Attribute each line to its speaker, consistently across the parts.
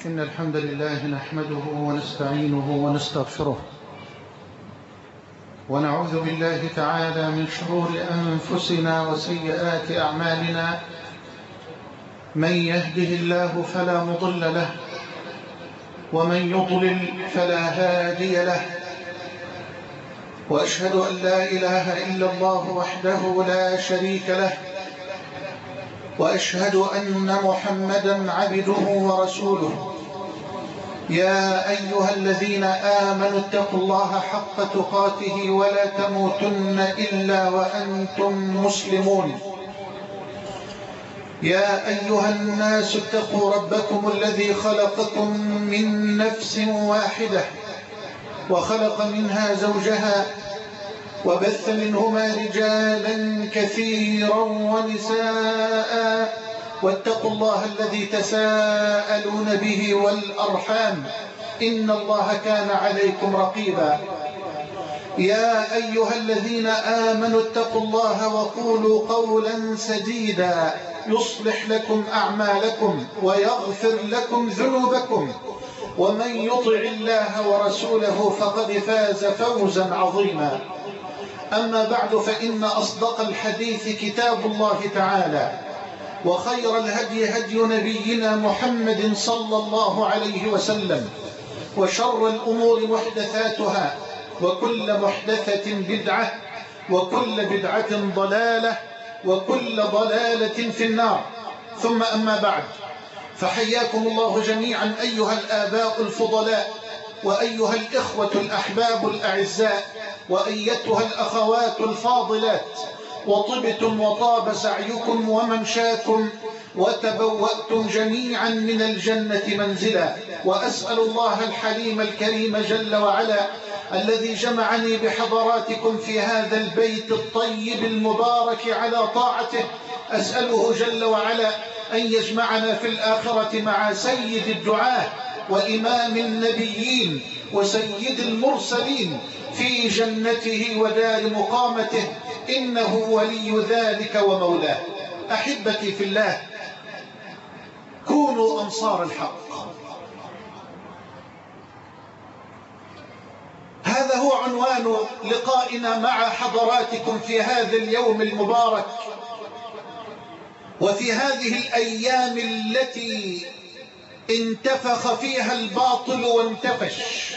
Speaker 1: إن الحمد لله نحمده ونستعينه ونستغفره ونعوذ بالله تعالى من شرور أنفسنا وسيئات أعمالنا. من يهده الله فلا مضل له ومن يضلل فلا هادي له، وأشهد أن لا إله إلا الله وحده لا شريك له، وأشهد أن محمدا عبده ورسوله. يا أيها الذين آمنوا اتقوا الله حق تقاته ولا تموتن إلا وأنتم مسلمون. يا أيها الناس اتقوا ربكم الذي خلقكم من نفس واحدة وخلق منها زوجها وبث منهما رجالا كثيرا ونساء، واتقوا الله الذي تساءلون به والأرحام إن الله كان عليكم رقيبا. يا أيها الذين آمنوا اتقوا الله وقولوا قولا سديدا يصلح لكم أعمالكم ويغفر لكم ذنوبكم، ومن يطع الله ورسوله فقد فاز فوزا عظيما. أما بعد، فإن أصدق الحديث كتاب الله تعالى، وخير الهدي هدي نبينا محمد صلى الله عليه وسلم، وشر الأمور محدثاتها، وكل محدثة بدعة، وكل بدعة ضلالة، وكل ضلالة في النار. ثم أما بعد، فحياكم الله جميعا أيها الآباء الفضلاء، وأيها الإخوة الأحباب الأعزاء، وأيتها الأخوات الفاضلات، وطبتم وطاب سعيكم وممشاكم وتبوأتم جميعا من الجنة منزلا. وأسأل الله الحليم الكريم جل وعلا الذي جمعني بحضراتكم في هذا البيت الطيب المبارك على طاعته، أسأله جل وعلا أن يجمعنا في الآخرة مع سيد الدعاة وإمام النبيين وسيد المرسلين في جنته ودار مقامته، إنه ولي ذلك ومولاه. أحبتي في الله، كونوا أنصار الحق. هذا هو عنوان لقائنا مع حضراتكم في هذا اليوم المبارك، وفي هذه الأيام التي انتفخ فيها الباطل وانتفش،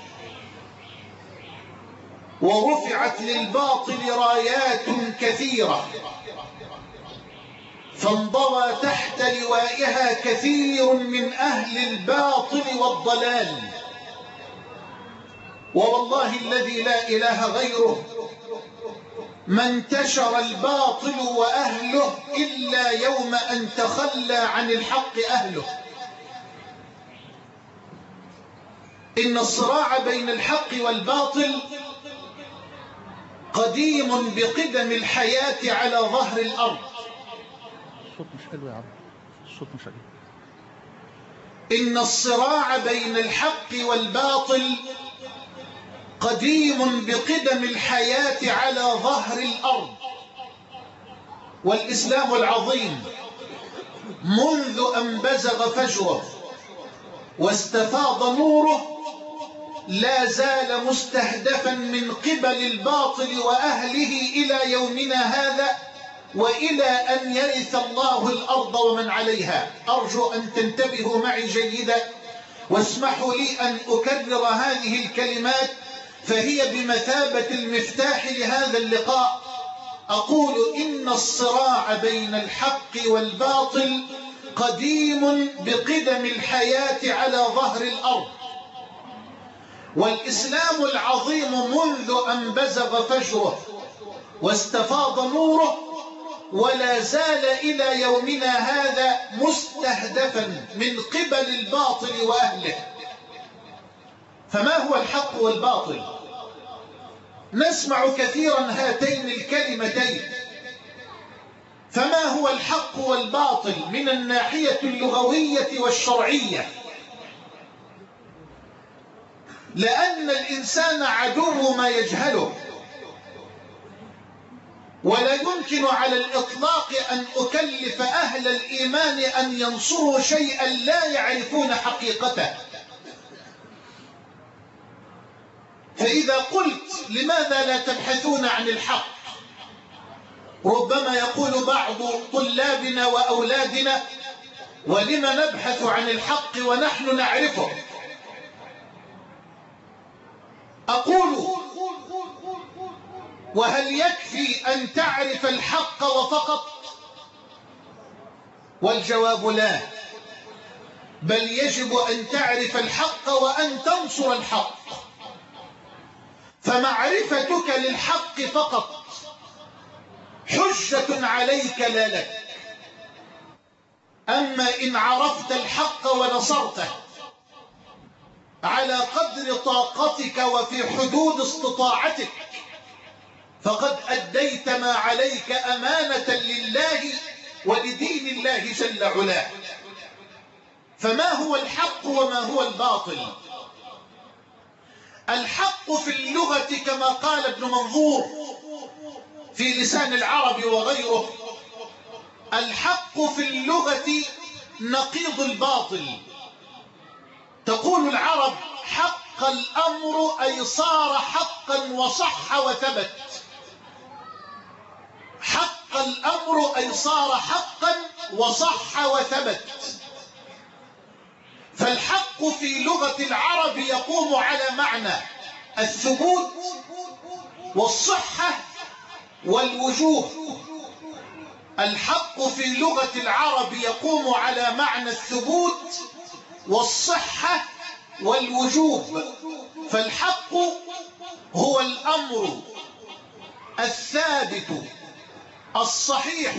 Speaker 1: ورفعت للباطل رايات كثيرة، فانضوى تحت لوائها كثير من أهل الباطل والضلال. ووالله الذي لا إله غيره، ما انتشر الباطل وأهله إلا يوم أن تخلى عن الحق أهله. إن الصراع بين الحق والباطل قديم بقدم الحياة على ظهر الأرض.
Speaker 2: الصوت مش حلو يا عم، الصوت مش حلو.
Speaker 1: إن الصراع بين الحق والباطل قديم بقدم الحياة على ظهر الأرض. والإسلام العظيم منذ أن بزغ فجره واستفاض نوره لا زال مستهدفا من قبل الباطل وأهله إلى يومنا هذا، وإلى أن يرث الله الأرض ومن عليها. أرجو أن تنتبهوا معي جيدا، واسمحوا لي أن أكرر هذه الكلمات، فهي بمثابة المفتاح لهذا اللقاء. أقول إن الصراع بين الحق والباطل قديم بقدم الحياة على ظهر الأرض. والإسلام العظيم منذ أن بزغ فجره واستفاض نوره ولا زال إلى يومنا هذا مستهدفا من قبل الباطل وأهله. فما هو الحق والباطل؟ نسمع كثيرا هاتين الكلمتين. فما هو الحق والباطل من الناحية اللغوية والشرعية؟ لأن الإنسان عدو ما يجهله، ولا يمكن على الإطلاق أن أكلف أهل الإيمان أن ينصروا شيئا لا يعرفون حقيقته. فإذا قلت لماذا لا تبحثون عن الحق، ربما يقول بعض طلابنا وأولادنا: ولم نبحث عن الحق ونحن نعرفه؟ أقول: وهل يكفي أن تعرف الحق وفقط؟ والجواب لا، بل يجب أن تعرف الحق وأن تنصر الحق. فمعرفتك للحق فقط حجة عليك لا لك. أما إن عرفت الحق ونصرته على قدر طاقتك وفي حدود استطاعتك فقد أديت ما عليك أمانة لله ولدين الله جل علاه. فما هو الحق وما هو الباطل؟ الحق في اللغة كما قال ابن منظور في لسان العرب وغيره: الحق في اللغة نقيض الباطل. تقول العرب: حق الأمر أي صار حقا وصح وثبت. حق الأمر أي صار حقا وصح وثبت. فالحق في لغة العرب يقوم على معنى الثبوت والصحة والوجوه. الحق في لغة العرب يقوم على معنى الثبوت والصحة والوجوب. فالحق هو الأمر الثابت الصحيح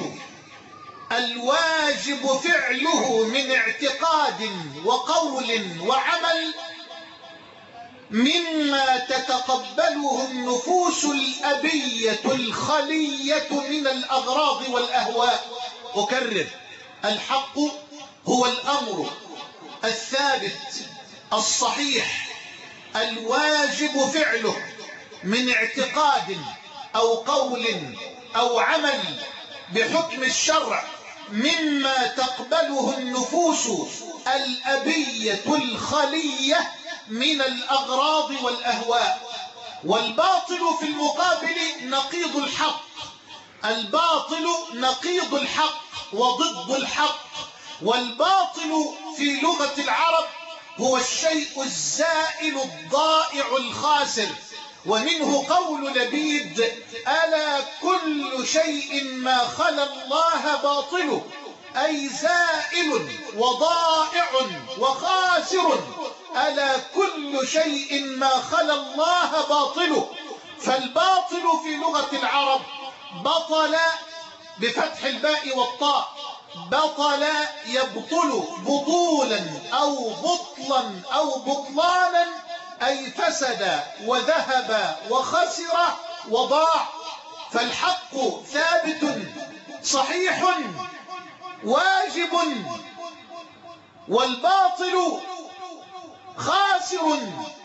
Speaker 1: الواجب فعله من اعتقاد وقول وعمل، مما تتقبله النفوس الأبية الخلية من الأغراض والأهواء. أكرر: الحق هو الأمر الثابت الصحيح الواجب فعله من اعتقاد أو قول أو عمل بحكم الشرع، مما تقبله النفوس الأبية الخلية من الأغراض والأهواء. والباطل في المقابل نقيض الحق. الباطل نقيض الحق وضد الحق. والباطل في لغة العرب هو الشيء الزائل الضائع الخاسر. ومنه قول لبيد: ألا كل شيء ما خلا الله باطل، أي زائل وضائع وخاسر. ألا كل شيء ما خلا الله باطل. فالباطل في لغة العرب بطل بفتح الباء والطاء. بطل يبطل بطولا أو بطلا أو بطلانا، أي فسد وذهب وخسر وضاع. فالحق ثابت صحيح واجب، والباطل خاسر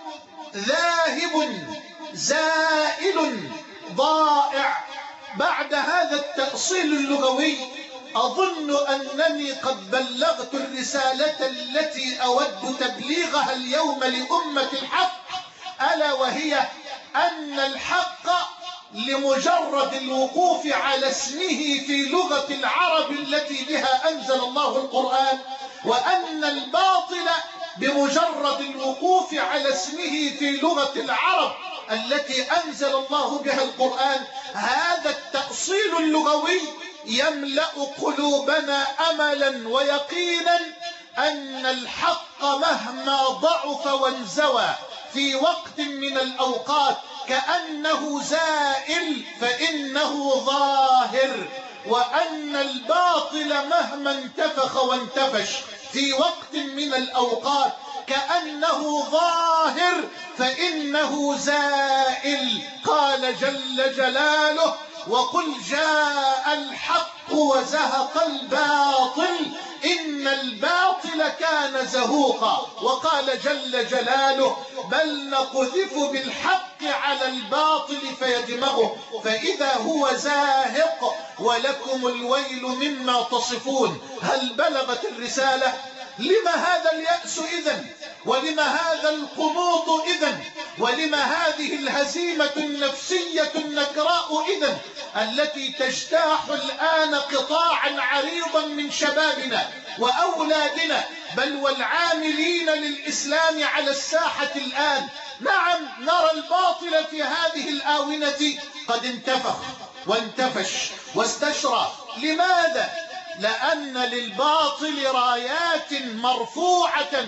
Speaker 1: ذاهب زائل ضائع. بعد هذا التأصيل اللغوي أظن أنني قد بلغت الرسالة التي أود تبليغها اليوم لأمة الحق، ألا وهي أن الحق لمجرد الوقوف على اسمه في لغة العرب التي بها أنزل الله القرآن، وأن الباطل بمجرد الوقوف على اسمه في لغة العرب التي أنزل الله بها القرآن. هذا التأصيل اللغوي يملأ قلوبنا أملا ويقينا أن الحق مهما ضعف وانزوى في وقت من الأوقات كأنه زائل فإنه ظاهر، وأن الباطل مهما انتفخ وانتفش في وقت من الأوقات كأنه ظاهر فإنه زائل. قال جل جلاله: وقل جاء الحق وزهق الباطل إن الباطل لكان زهوقا. وقال جل جلاله: بل نقذف بالحق على الباطل فيدمغه فإذا هو زاهق ولكم الويل مما تصفون. هل بلغت الرسالة؟ لم هذا اليأس إذن؟ ولم هذا القنوط إذن؟ ولم هذه الهزيمة النفسية النكراء إذن التي تجتاح الآن قطاعا عريضا من شبابنا وأولادنا بل والعاملين للإسلام على الساحة الآن؟ نعم، نرى الباطل في هذه الآونة قد انتفخ وانتفش واستشرى. لماذا؟ لأن للباطل رايات مرفوعة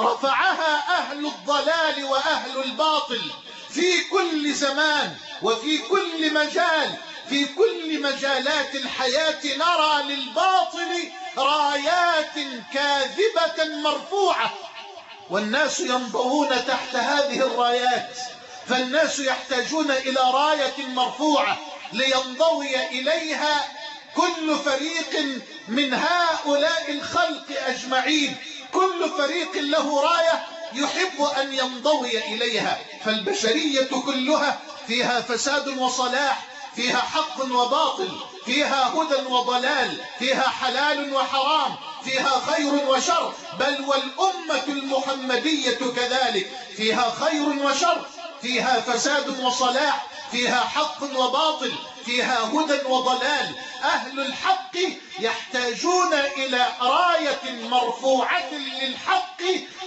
Speaker 1: رفعها أهل الضلال وأهل الباطل في كل زمان وفي كل مجال. في كل مجالات الحياة نرى للباطل رايات كاذبة مرفوعة، والناس ينضوون تحت هذه الرايات. فالناس يحتاجون إلى راية مرفوعة لينضوي إليها كل فريق من هؤلاء الخلق أجمعين. كل فريق له راية يحب أن ينضوي إليها. فالبشرية كلها فيها فساد وصلاح، فيها حق وباطل، فيها هدى وضلال، فيها حلال وحرام، فيها خير وشر، بل والأمة المحمدية كذلك فيها خير وشر، فيها فساد وصلاح، فيها حق وباطل، فيها هدى وضلال. أهل الحق يحتاجون إلى راية مرفوعة للحق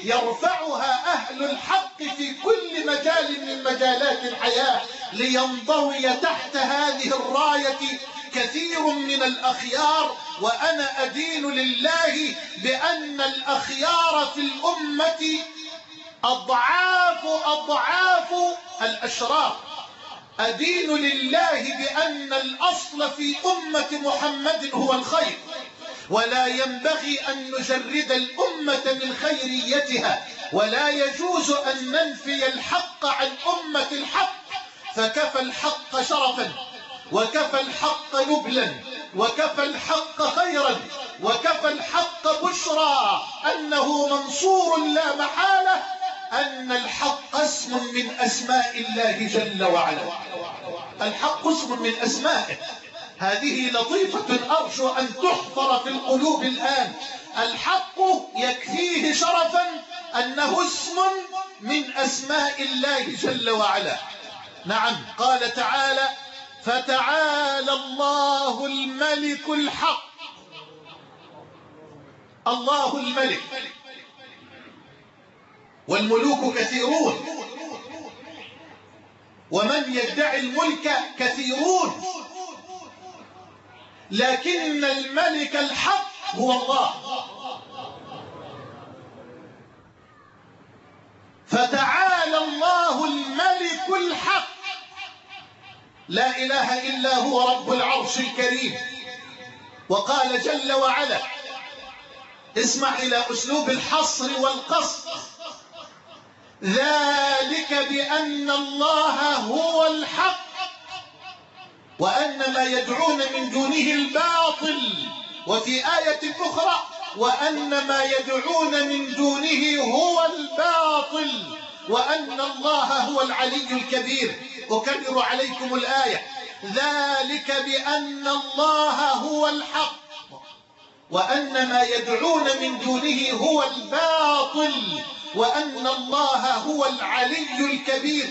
Speaker 1: يرفعها أهل الحق في كل مجال من مجالات الحياة لينضوي تحت هذه الراية كثير من الأخيار. وأنا أدين لله بأن الأخيار في الأمة أضعاف الأشرار. أدين لله بأن الأصل في أمة محمد هو الخير، ولا ينبغي أن نجرد الأمة من خيريتها، ولا يجوز أن ننفي الحق عن أمة الحق. فكفى الحق شرفا، وكفى الحق نبلا، وكفى الحق خيرا، وكفى الحق بشرى أنه منصور لا محالة، أن الحق اسم من أسماء الله جل وعلا. الحق اسم من أسمائه. هذه لطيفة أرجو أن تحفر في القلوب الآن. الحق يكفيه شرفا أنه اسم من أسماء الله جل وعلا. نعم، قال تعالى: فتعالى الله الملك الحق. الله الملك، والملوك كثيرون، ومن يدعي الملك كثيرون، لكن الملك الحق هو الله. فتعالى الله الملك الحق، لا إله إلا هو رب العرش الكريم. وقال جل وعلا، اسمع إلى أسلوب الحصر والقصر: ذلك بأن الله هو الحق وأن ما يدعون من دونه الباطل. وفي آية أخرى: وأن ما يدعون من دونه هو الباطل وأن الله هو العلي الكبير. أكرر عليكم الآية: ذلك بأن الله هو الحق وأن ما يدعون من دونه هو الباطل وأن الله هو العلي الكبير.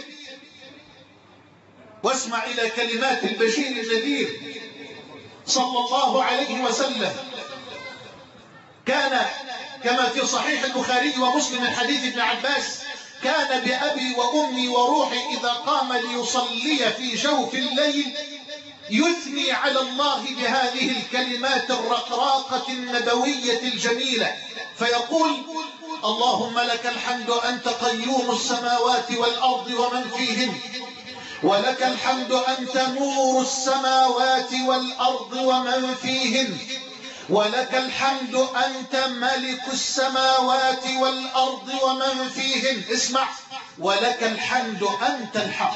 Speaker 1: واسمع إلى كلمات البشير النذير صلى الله عليه وسلم. كان كما في صحيح البخاري ومسلم من حديث ابن عباس: كان بأبي وأمي وروحي إذا قام ليصلي في جوف الليل يثني على الله بهذه الكلمات الرقراقة النبوية الجميلة، فيقول: اللهم لك الحمد أنت قيوم السماوات والأرض ومن فيهن، ولك الحمد أنت نور السماوات والأرض ومن فيهن، ولك الحمد أنت ملك السماوات والأرض ومن فيهن. اسمع: ولك الحمد أنت الحق،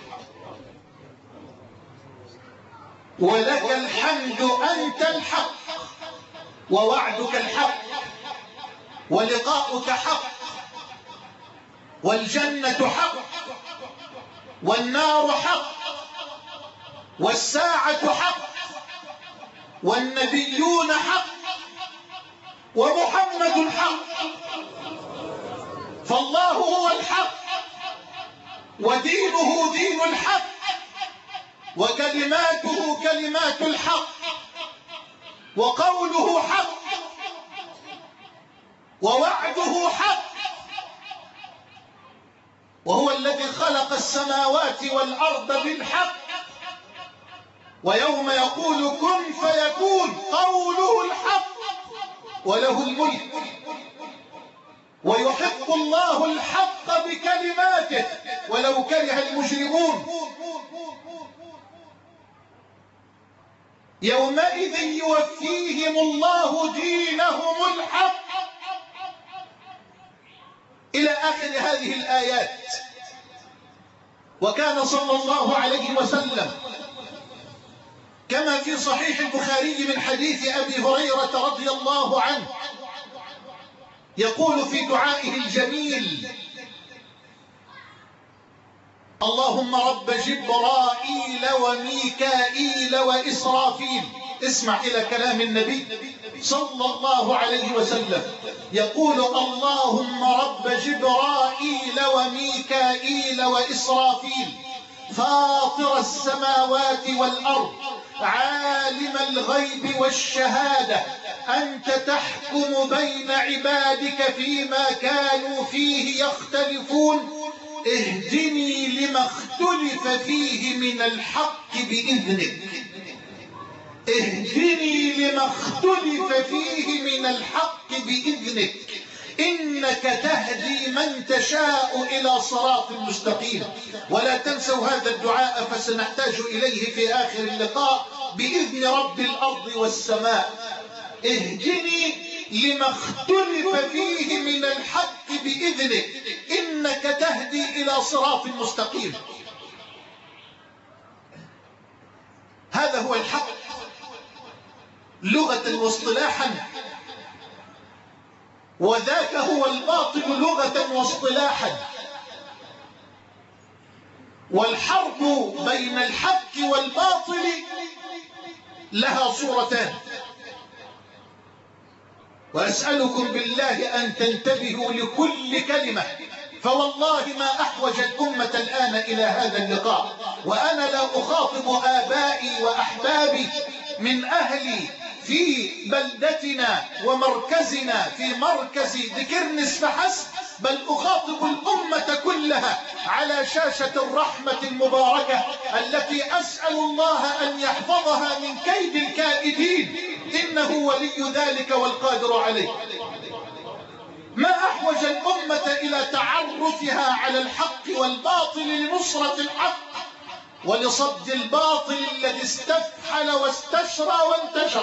Speaker 1: ولك الحمد أنت الحق، ووعدك الحق، ولقاؤك حق، والجنة حق، والنار حق، والساعة حق، والنبيون حق، ومحمد حق. فالله هو الحق، ودينه دين الحق، وكلماته كلمات الحق، وقوله حق، ووعده حق. وهو الذي خلق السماوات والأرض بالحق، ويوم يقول كن فيكون قوله الحق، وله الملك. ويحق الله الحق بكلماته ولو كره المجرمون. يومئذ يوفيهم الله دينهم الحق، إلى آخر هذه الآيات. وكان صلى الله عليه وسلم كما في صحيح البخاري من حديث أبي هريرة رضي الله عنه يقول في دعائه الجميل: اللهم رب جبرائيل وميكائيل وإسرافيل. اسمع إلى كلام النبي صلى الله عليه وسلم يقول: اللهم رب جبرائيل وميكائيل وإسرافيل فاطر السماوات والأرض عالم الغيب والشهادة أنت تحكم بين عبادك فيما كانوا فيه يختلفون اهدني لما اختلف فيه من الحق بإذنك. اهدني لما اختلف فيه من الحق بإذنك إنك تهدي من تشاء إلى صراط مستقيم. ولا تنسوا هذا الدعاء فسنحتاج إليه في آخر اللقاء بإذن رب الأرض والسماء. اهدني لما اختلف فيه من الحق بإذنك إنك تهدي إلى صراط مستقيم. هذا هو الحق لغة واصطلاحا، وذاك هو الباطل لغة واصطلاحا. والحرب بين الحق والباطل لها صورتان، وأسألكم بالله أن تنتبهوا لكل كلمة، فوالله ما أحوج الأمة الآن إلى هذا اللقاء. وأنا لا أخاطب آبائي وأحبابي من أهلي في بلدتنا ومركزنا في مركز دكرنس فحسب، بل أخاطب الأمة كلها على شاشة الرحمة المباركة التي أسأل الله أن يحفظها من كيد الكائدين، إنه ولي ذلك والقادر عليه. ما أحوج الأمة إلى تعرفها على الحق والباطل لنصرة الحق ولصد الباطل الذي استفحل واستشرى وانتشر.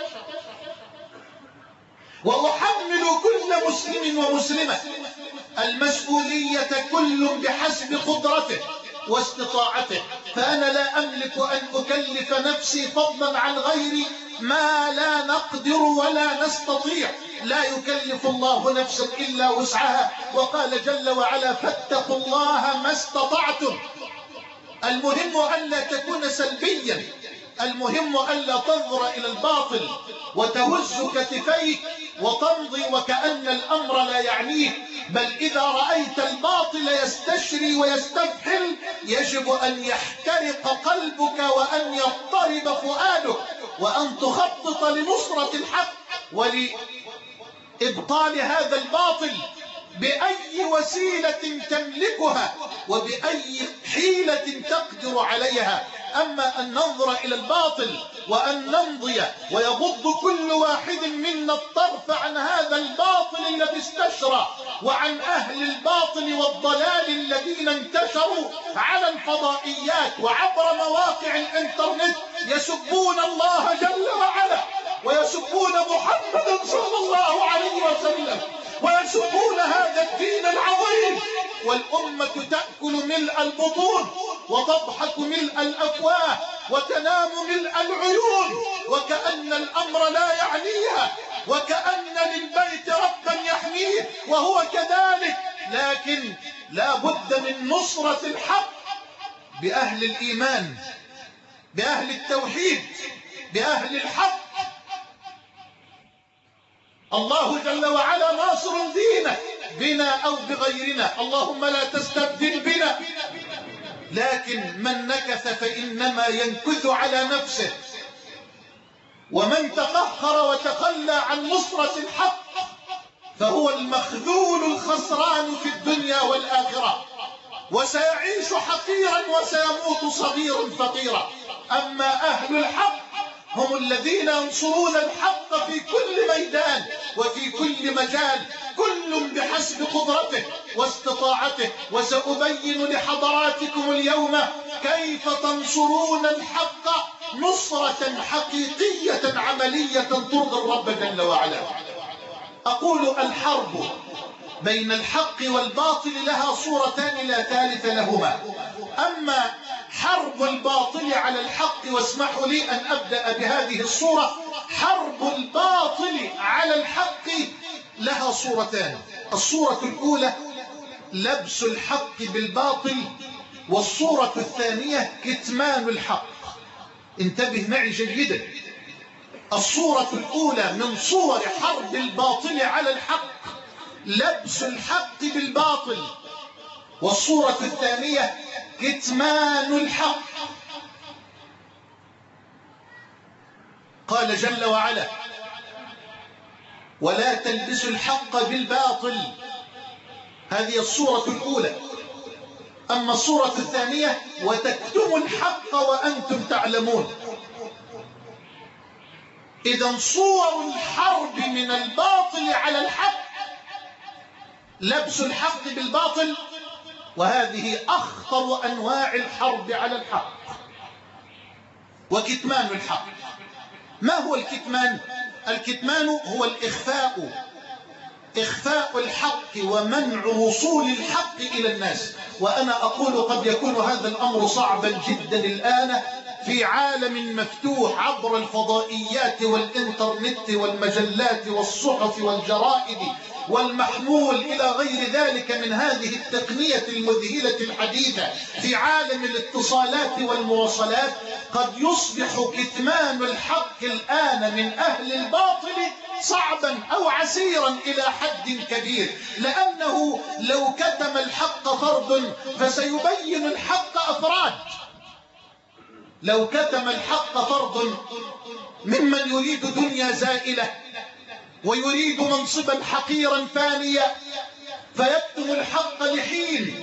Speaker 1: وأحمل كل مسلم ومسلمة المسؤولية كل بحسب قدرته واستطاعته، فأنا لا أملك أن أكلف نفسي فضلا عن غيري ما لا نقدر ولا نستطيع. لا يكلف الله نفسا إلا وسعها، وقال جل وعلا: فاتقوا الله ما استطعتم. المهم ألا تكون سلبيا، المهم ألا تنظر إلى الباطل وتهز كتفيك وتمضي وكأن الأمر لا يعنيك، بل إذا رأيت الباطل يستشري ويستفحل يجب أن يحترق قلبك وأن يضطرب فؤادك، وأن تخطط لنصرة الحق ولإبطال هذا الباطل بأي وسيلة تملكها وبأي حيلة تقدر عليها. أما أن ننظر إلى الباطل وأن نمضي ويغض كل واحد منا الطرف عن هذا الباطل الذي استشرى وعن أهل الباطل والضلال الذين انتشروا على الفضائيات وعبر مواقع الإنترنت يسبون الله جل وعلا ويسبون محمدا صلى الله عليه وسلم ويسبون هذا الدين العظيم، والأمة تأكل ملء البطون وتضحك ملء الأفواه وتنام ملء العيون وكأن الأمر لا يعنيها، وكأن للبيت ربا يحميها وهو كذلك، لكن لا بد من نصرة الحق بأهل الإيمان، بأهل التوحيد، بأهل الحق. الله جل وعلا ناصر دينه بنا أو بغيرنا، اللهم لا تستبدل بنا. لكن من نكث فإنما ينكث على نفسه، ومن تقهقر وتخلى عن نصرة الحق فهو المخذول الخسران في الدنيا والآخرة، وسيعيش حقيرا وسيموت صغيرا فقيرا. أما أهل الحق هم الذين ينصرون الحق في كل ميدان وفي كل مجال، كل بحسب قدرته واستطاعته. وسأبين لحضراتكم اليوم كيف تنصرون الحق نصرة حقيقية عملية ترضي الرب جل وعلا. أقول الحرب بين الحق والباطل لها صورتان لا ثالث لهما. أما حرب الباطل على الحق، واسمحوا لي أن أبدأ بهذه الصورة، حرب الباطل على الحق لها صورتان. الصورة الأولى لبس الحق بالباطل، والصورة الثانية كتمان الحق. انتبه معي جيدا. الصورة الأولى من صور حرب الباطل على الحق لبس الحق بالباطل، والصورة الثانية كتمان الحق. قال جل وعلا: ولا تلبسوا الحق بالباطل. هذه الصورة الأولى. أما الصورة الثانية: وتكتموا الحق وأنتم تعلمون. إذن صور الحرب من الباطل على الحق لبس الحق بالباطل، وهذه أخطر أنواع الحرب على الحق. وكتمان الحق. ما هو الكتمان؟ الكتمان هو الإخفاء، إخفاء الحق ومنع وصول الحق إلى الناس. وأنا أقول قد يكون هذا الأمر صعبا جدا الآن في عالم مفتوح عبر الفضائيات والإنترنت والمجلات والصحف والجرائد والمحمول إلى غير ذلك من هذه التقنية المذهلة الحديثة. في عالم الاتصالات والمواصلات قد يصبح كتمان الحق الآن من أهل الباطل صعبا أو عسيرا إلى حد كبير، لأنه لو كتم الحق فرد فسيبين الحق أفراد. لو كتم الحق فرد ممن يريد دنيا زائلة ويريد منصبا حقيرا فانيا فيكتم الحق لحين،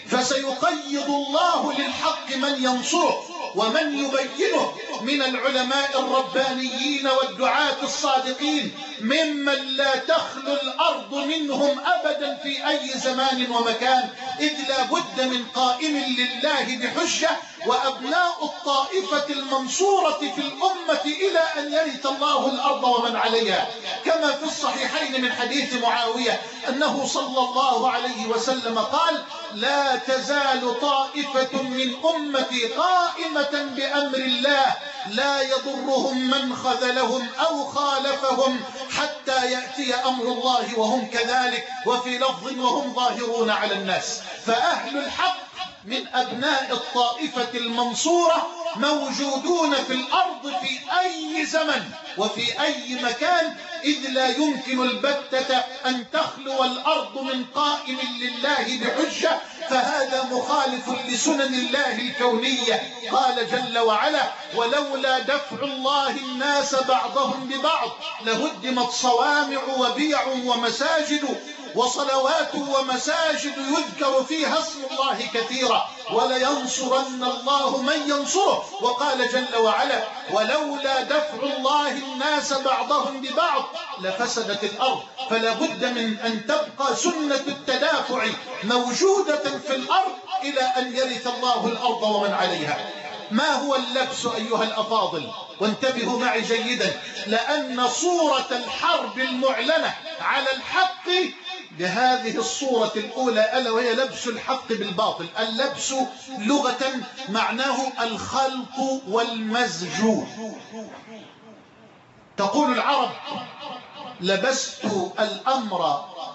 Speaker 1: فسيقيض الله للحق من ينصره ومن يبينه من العلماء الربانيين والدعاة الصادقين ممن لا تخلو الأرض منهم أبدا في أي زمان ومكان، إذ لا بد من قائم لله بحجة. وأبناء الطائفة المنصورة في الأمة إلى أن يرث الله الأرض ومن عليها، كما في الصحيحين من حديث معاوية أنه صلى الله عليه وسلم قال: لا تزال طائفة من أمتي قائمة بأمر الله لا يضرهم من خذلهم أو خالفهم حتى يأتي أمر الله وهم كذلك، وفي لفظ وهم ظاهرون على الناس. فأهل الحق من أبناء الطائفة المنصورة موجودون في الأرض في أي زمن وفي أي مكان، إذ لا يمكن البتة أن تخلو الأرض من قائم لله بحجة، فهذا مخالف لسنن الله الكونية. قال جل وعلا: ولولا دفع الله الناس بعضهم ببعض لهدمت صوامع وبيع ومساجد وصلوات ومساجد يذكر فيها اسم الله كثيرا ولينصرن الله من ينصره. وقال جل وعلا: ولولا دفع الله الناس بعضهم ببعض لفسدت الأرض. فلا بد من أن تبقى سنة التدافع موجودة في الأرض إلى أن يرث الله الأرض ومن عليها. ما هو اللبس أيها الأفاضل؟ وانتبهوا معي جيدا، لأن صورة الحرب المعلنة على الحق بهذه الصورة الأولى ألا وهي لبس الحق بالباطل. اللبس لغة معناه الخلط والمزج. تقول العرب: لبست الأمر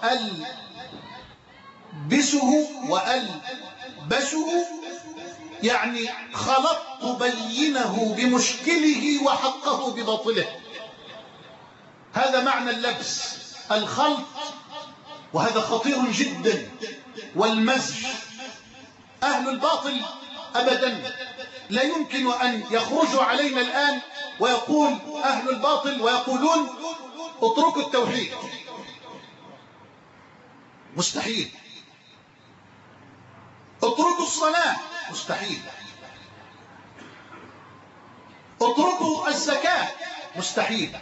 Speaker 1: ألبسه وألبسه يعني خلطت بينه بمشكله وحقه بباطله. هذا معنى اللبس، الخلط، وهذا خطير جدا. والمزج، أهل الباطل أبدا لا يمكن أن يخرجوا علينا الآن ويقول أهل الباطل ويقولون اتركوا التوحيد، مستحيل. اتركوا الصلاة، مستحيل. اتركوا الزكاة، مستحيل.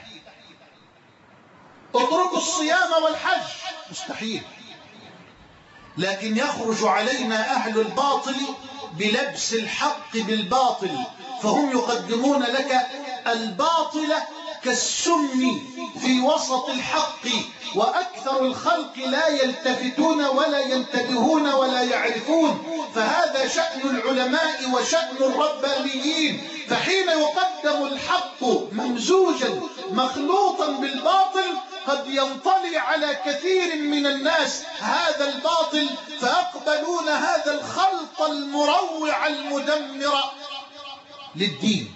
Speaker 1: اتركوا الصيام والحج، مستحيل. لكن يخرج علينا أهل الباطل بلبس الحق بالباطل، فهم يقدمون لك الباطل كالسم في وسط الحق، وأكثر الخلق لا يلتفتون ولا ينتبهون ولا يعرفون. فهذا شأن العلماء وشأن الربانيين. فحين يقدم الحق ممزوجا مخلوطا بالباطل قد ينطلي على كثير من الناس هذا الباطل، فيقبلون هذا الخلط المروع المدمر للدين.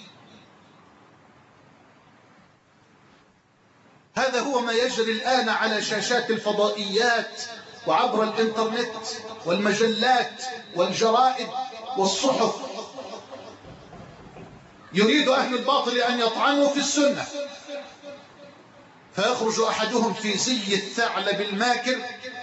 Speaker 1: هذا هو ما يجري الآن على شاشات الفضائيات وعبر الإنترنت والمجلات والجرائد والصحف. يريد أهل الباطل أن يطعنوا في السنة، فيخرج أحدهم في زي الثعلب الماكر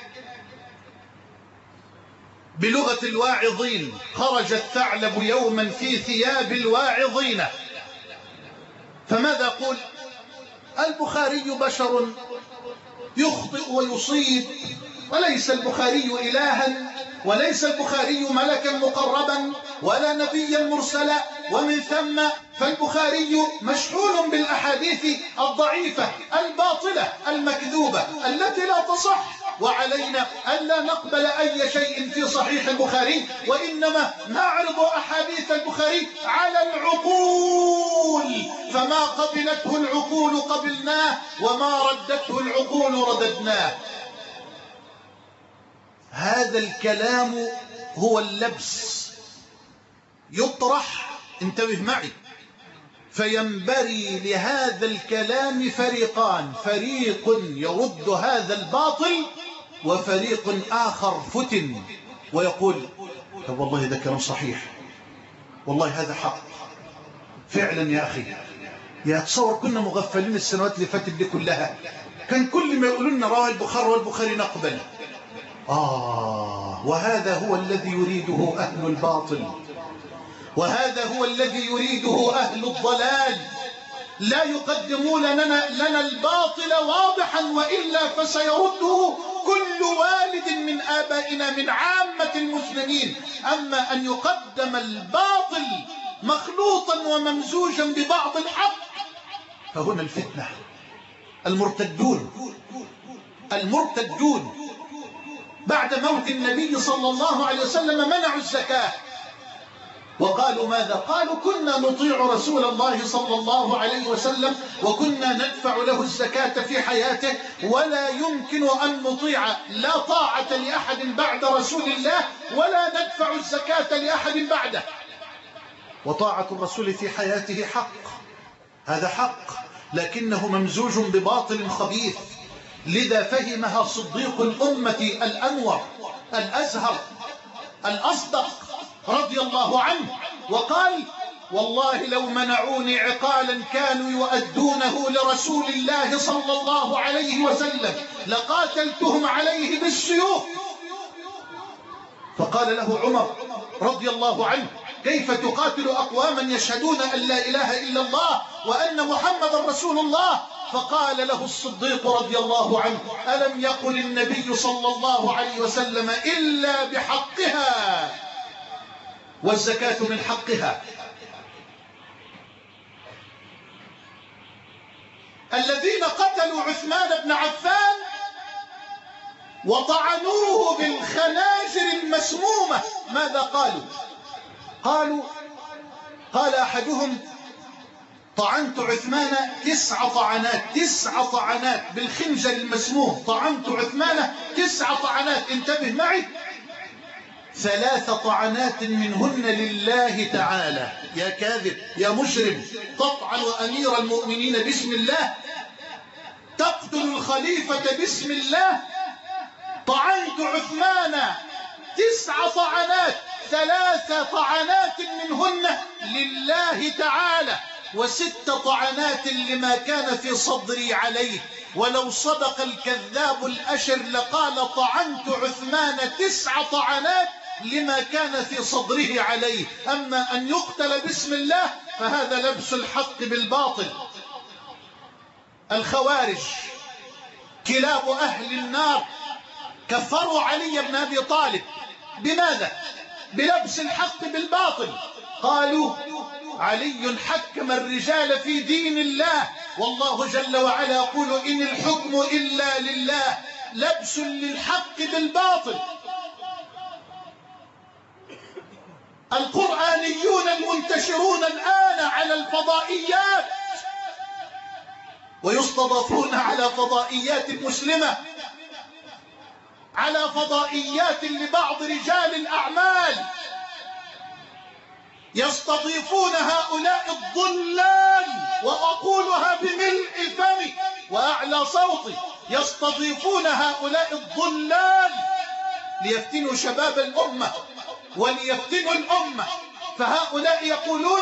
Speaker 1: بلغة الواعظين. خرج الثعلب يوما في ثياب الواعظين، فماذا يقول؟ البخاري بشر يخطئ ويصيب، وليس البخاري إلها، وليس البخاري ملكا مقربا ولا نبيا مرسلا، ومن ثم فالبخاري مشحون بالأحاديث الضعيفة الباطلة المكذوبة التي لا تصح، وعلينا ألا نقبل أي شيء في صحيح البخاري، وإنما نعرض أحاديث البخاري على العقول، فما قبلته العقول قبلناه، وما ردته العقول رددناه. هذا الكلام هو اللبس يطرح، انتبه معي، فينبري لهذا الكلام فريقان: فريق يرد هذا الباطل، وفريق آخر فتن ويقول طب والله ده كلام صحيح، والله هذا حق فعلا يا أخي. يا تصور كنا مغفلين السنوات اللي فاتت دي كلها، كان كل ما يقولون لنا رواه البخاري والبخاري نقبل. وهذا هو الذي يريده أهل الباطل، وهذا هو الذي يريده أهل الضلال. لا يقدمون لنا الباطل واضحا، وإلا فسيرده كل والد من آبائنا من عامة المسلمين. أما أن يقدم الباطل مخلوطا وممزوجا ببعض الحق، فهنا الفتنة. المرتدون بعد موت النبي صلى الله عليه وسلم منعوا الزكاة، وقالوا ماذا؟ قالوا كنا نطيع رسول الله صلى الله عليه وسلم، وكنا ندفع له الزكاة في حياته، ولا يمكن أن نطيع لا طاعة لأحد بعد رسول الله، ولا ندفع الزكاة لأحد بعده. وطاعة الرسول في حياته حق، هذا حق، لكنه ممزوج بباطل خبيث. لذا فهمها صديق الأمة الأنور الأزهر الأصدق رضي الله عنه، وقال والله لو منعوني عقالا كانوا يؤدونه لرسول الله صلى الله عليه وسلم لقاتلتهم عليه بالسيوف. فقال له عمر رضي الله عنه كيف تقاتل أقواما يشهدون أن لا إله إلا الله وأن محمد رسول الله؟ فقال له الصديق رضي الله عنه ألم يقل النبي صلى الله عليه وسلم إلا بحقها، والزكاة من حقها. الذين قتلوا عثمان بن عفان وطعنوه بالخناجر المسمومة ماذا قالوا؟ قال أحدهم طعنت عثمان 9 طعنات، 9 طعنات بالخنجر المسموم، طعنت عثمان 9 طعنات، انتبه معي، 3 طعنات منهن لله تعالى. يا كاذب يا مجرم، تطعن أمير المؤمنين باسم الله، تقتل الخليفة باسم الله. طعنت عثمان 9 طعنات، 3 طعنات منهن لله تعالى، و6 طعنات لما كان في صدري عليه. ولو صدق الكذاب الأشر لقال طعنت عثمان 9 طعنات لما كان في صدره عليه. أما أن يقتل باسم الله فهذا لبس الحق بالباطل. الخوارج كلاب أهل النار كفروا علي بن أبي طالب. بماذا؟ بلبس الحق بالباطل. قالوا علي حكم الرجال في دين الله، والله جل وعلا يقول إن الحكم إلا لله. لبس للحق بالباطل. القرآنيون المنتشرون الآن على الفضائيات ويستضافون على فضائيات مسلمة، على فضائيات لبعض رجال الأعمال، يستضيفون هؤلاء الضلال، وأقولها بملء فمي وأعلى صوتي، يستضيفون هؤلاء الضلال ليفتنوا شباب الأمة وليفتنوا الأمة. فهؤلاء يقولون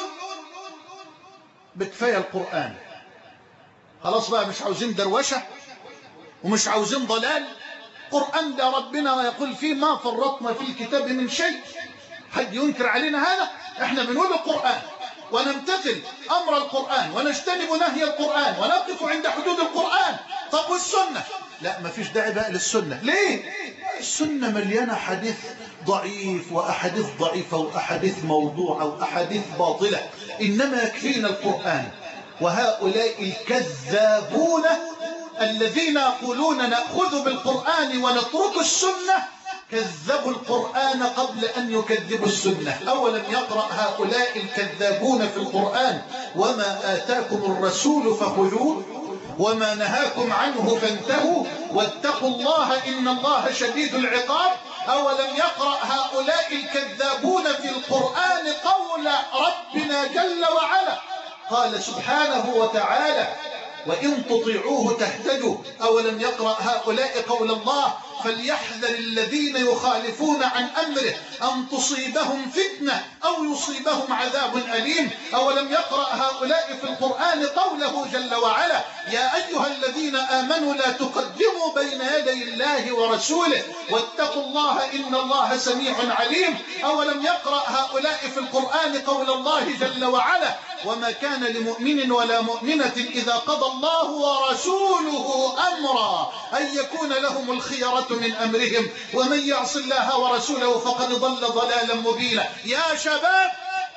Speaker 1: بكفاية القرآن، خلاص بقى مش عاوزين دروشة ومش عاوزين ضلال. قرآن ده ربنا يقول فيه ما فرطنا في الكتاب من شيء. حد ينكر علينا هذا؟ احنا بنقول القرآن ونمتثل أمر القرآن ونجتنب نهي القرآن ونقف عند حدود القرآن. طب والسنة؟ لا، ما فيش داعي بقى للسنة. ليه؟ السنة مليانة حديث ضعيف وأحاديث ضعيفة وأحاديث موضوعة وأحاديث باطلة، إنما يكفينا القرآن. وهؤلاء الكذابون الذين يقولون نأخذ بالقرآن ونترك السنة كذبوا القرآن قبل أن يكذبوا السنة. أولم يقرأ هؤلاء الكذابون في القرآن وما آتاكم الرسول فخذوه وما نهاكم عنه فانتهوا واتقوا الله إن الله شديد العقاب؟ أولم يقرأ هؤلاء الكذابون في القرآن قول ربنا جل وعلا؟ قال سبحانه وتعالى وإن تطيعوه تهتدوا. أولم يقرأ هؤلاء قول الله فليحذر الذين يخالفون عن أمره أن تصيبهم فتنة أو يصيبهم عذاب أليم؟ أولم يقرأ هؤلاء في القرآن قوله جل وعلا يا أيها الذين آمنوا لا تقدموا بين يدي الله ورسوله واتقوا الله إن الله سميع عليم؟ أولم يقرأ هؤلاء في القرآن قول الله جل وعلا وما كان لمؤمن ولا مؤمنة إذا قضى الله ورسوله أمرا أن يكون لهم الخيرة من أمرهم ومن يعص الله ورسوله فقد ضل ضلالا مبينا. يا شباب،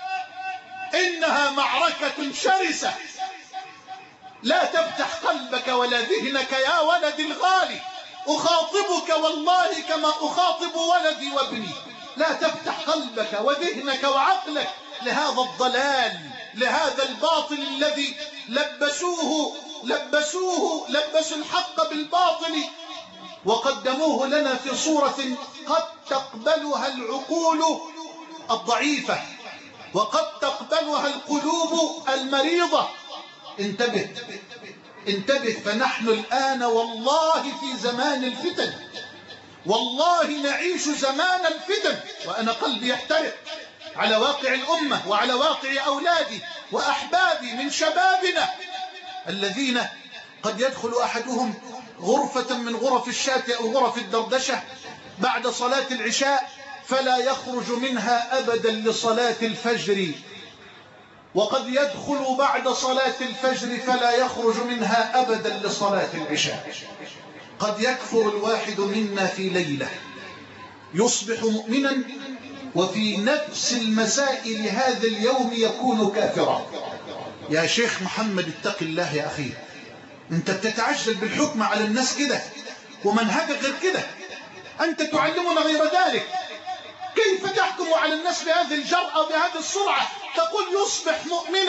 Speaker 1: إنها معركة شرسة، لا تفتح قلبك ولا ذهنك يا ولدي الغالي. أخاطبك والله كما أخاطب ولدي وابني، لا تفتح قلبك وذهنك وعقلك لهذا الضلال، لهذا الباطل الذي لبسوا الحق بالباطل وقدموه لنا في صورة قد تقبلها العقول الضعيفة وقد تقبلها القلوب المريضة. انتبه، فنحن الآن والله في زمان الفتن، والله نعيش زمان الفتن، وأنا قلبي يحترق على واقع الأمة وعلى واقع أولادي وأحبابي من شبابنا الذين قد يدخل أحدهم غرفة من غرف الشاة أو غرف الدردشة بعد صلاة العشاء فلا يخرج منها أبدا لصلاة الفجر، وقد يدخل بعد صلاة الفجر فلا يخرج منها أبدا لصلاة العشاء. قد يكفر الواحد منا في ليلة يصبح مؤمنا وفي نفس المساء لهذا اليوم يكون كافرا. يا شيخ محمد اتق الله يا أخي، أنت بتتعجل بالحكم على الناس كده ومنهجك غير كده، أنت تعلمنا غير ذلك. كيف تحكم على الناس بهذه الجرأة وبهذه السرعة؟ تقول يصبح مؤمنا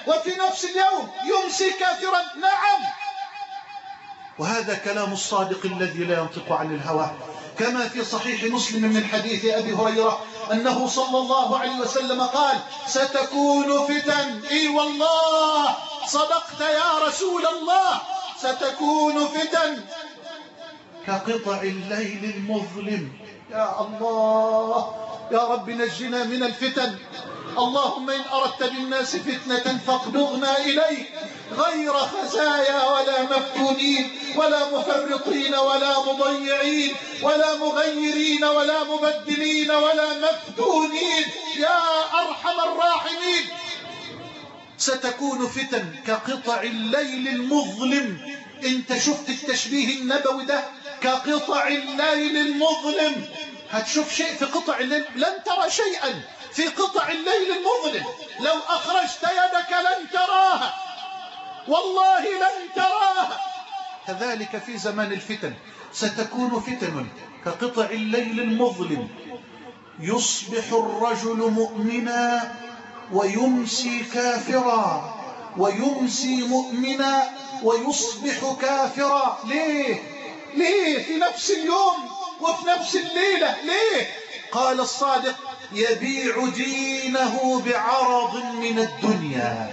Speaker 1: وفي نفس اليوم يمسي كافرا. نعم، وهذا كلام الصادق الذي لا ينطق عن الهوى، كما في صحيح مسلم من حديث أبي هريرة أنه صلى الله عليه وسلم قال: ستكون فتن. إي والله صدقت يا رسول الله، ستكون فتن كقطع الليل المظلم. يا الله، يا رب نجنا من الفتن. اللهم إن أردت بالناس فتنة فاقبضنا إليك، غير خزايا ولا مفتونين ولا مفرطين ولا مضيعين ولا مغيرين ولا مبدلين ولا مفتونين يا أرحم الراحمين. ستكون فتن كقطع الليل المظلم. انت شفت التشبيه النبوي ده؟ كقطع الليل المظلم. هتشوف شيء في قطع الليل؟ لن ترى شيئا في قطع الليل المظلم. لو أخرجت يدك لن تراها، والله لن تراها. كذلك في زمان الفتن ستكون فتن كقطع الليل المظلم، يصبح الرجل مؤمنا ويمسي كافرا، ويمسي مؤمنا ويصبح كافرا. ليه؟ ليه في نفس اليوم وفي نفس الليلة؟ ليه؟ قال الصادق: يبيع دينه بعرض من الدنيا.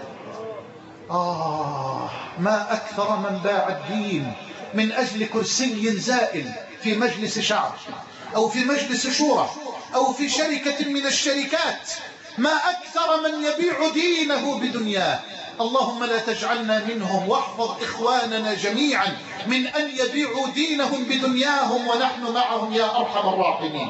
Speaker 1: ما أكثر من باع الدين من أجل كرسي زائل في مجلس شعب أو في مجلس شورى أو في شركة من الشركات. ما أكثر من يبيع دينه بدنياه. اللهم لا تجعلنا منهم، واحفظ إخواننا جميعا من أن يبيعوا دينهم بدنياهم ونحن معهم يا أرحم الراحمين.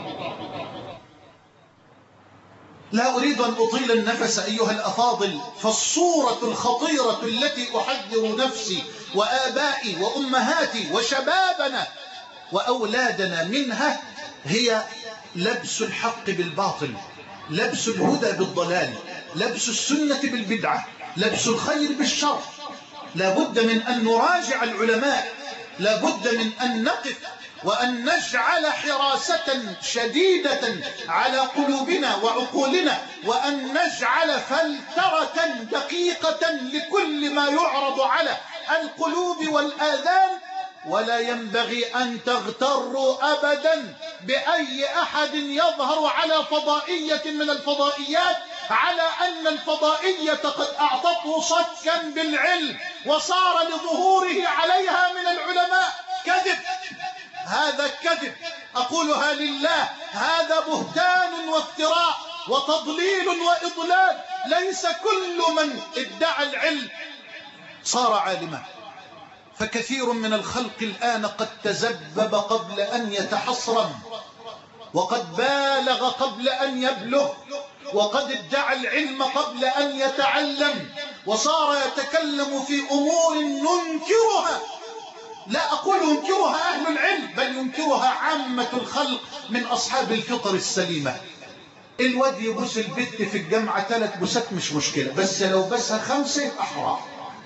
Speaker 1: لا أريد أن أطيل النفس أيها الأفاضل، فالصورة الخطيرة التي أحذر نفسي وآبائي وأمهاتي وشبابنا وأولادنا منها هي لبس الحق بالباطل، لبس الهدى بالضلال، لبس السنة بالبدعة، لبس الخير بالشر. لا بد من أن نراجع العلماء، لا بد من أن نقف وأن نجعل حراسة شديدة على قلوبنا وعقولنا، وأن نجعل فلترة دقيقة لكل ما يعرض على القلوب والآذان. ولا ينبغي أن تغتروا أبدا بأي أحد يظهر على فضائية من الفضائيات على أن الفضائية قد أعطته صكا بالعلم وصار لظهوره عليها من العلماء. كذب، هذا كذب، أقولها لله، هذا بهتان وافتراء وتضليل وإضلال. ليس كل من ادعى العلم صار عالما، فكثير من الخلق الآن قد تزبب قبل أن يتحصرم، وقد بالغ قبل أن يبلغ، وقد ادعى العلم قبل أن يتعلم، وصار يتكلم في أمور ننكرها. لا أقول ينكرها أهل العلم، بل ينكرها عامة الخلق من أصحاب الفطر السليمة. الواد يبوس البت في الجامعة 3 بوسات مش مشكلة، بس لو بسها 5 أحرام.